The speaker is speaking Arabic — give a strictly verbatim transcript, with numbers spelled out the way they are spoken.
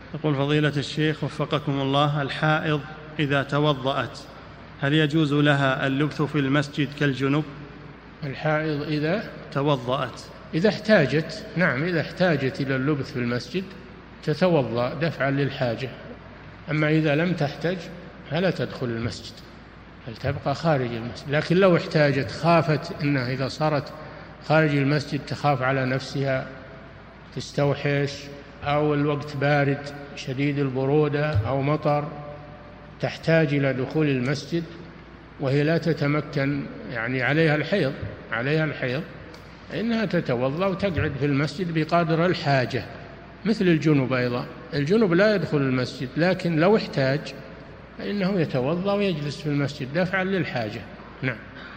يقول فضيلة الشيخ وفقكم الله، الحائض إذا توضأت هل يجوز لها اللبث في المسجد كالجنب؟ الحائض إذا توضأت إذا احتاجت، نعم، إذا احتاجت إلى اللبث في المسجد تتوضأ دفعا للحاجة. أما إذا لم تحتج فلا تدخل المسجد، بل تبقى خارج المسجد. لكن لو احتاجت، خافت أنها إذا صارت خارج المسجد تخاف على نفسها، تستوحش، أو الوقت بارد شديد البرودة أو مطر، تحتاج إلى دخول المسجد وهي لا تتمكن، يعني عليها الحيض عليها الحيض إنها تتوضأ وتقعد في المسجد بقدر الحاجة، مثل الجنوب أيضا. الجنوب لا يدخل المسجد، لكن لو احتاج فإنه يتوضأ ويجلس في المسجد دفعا للحاجة. نعم.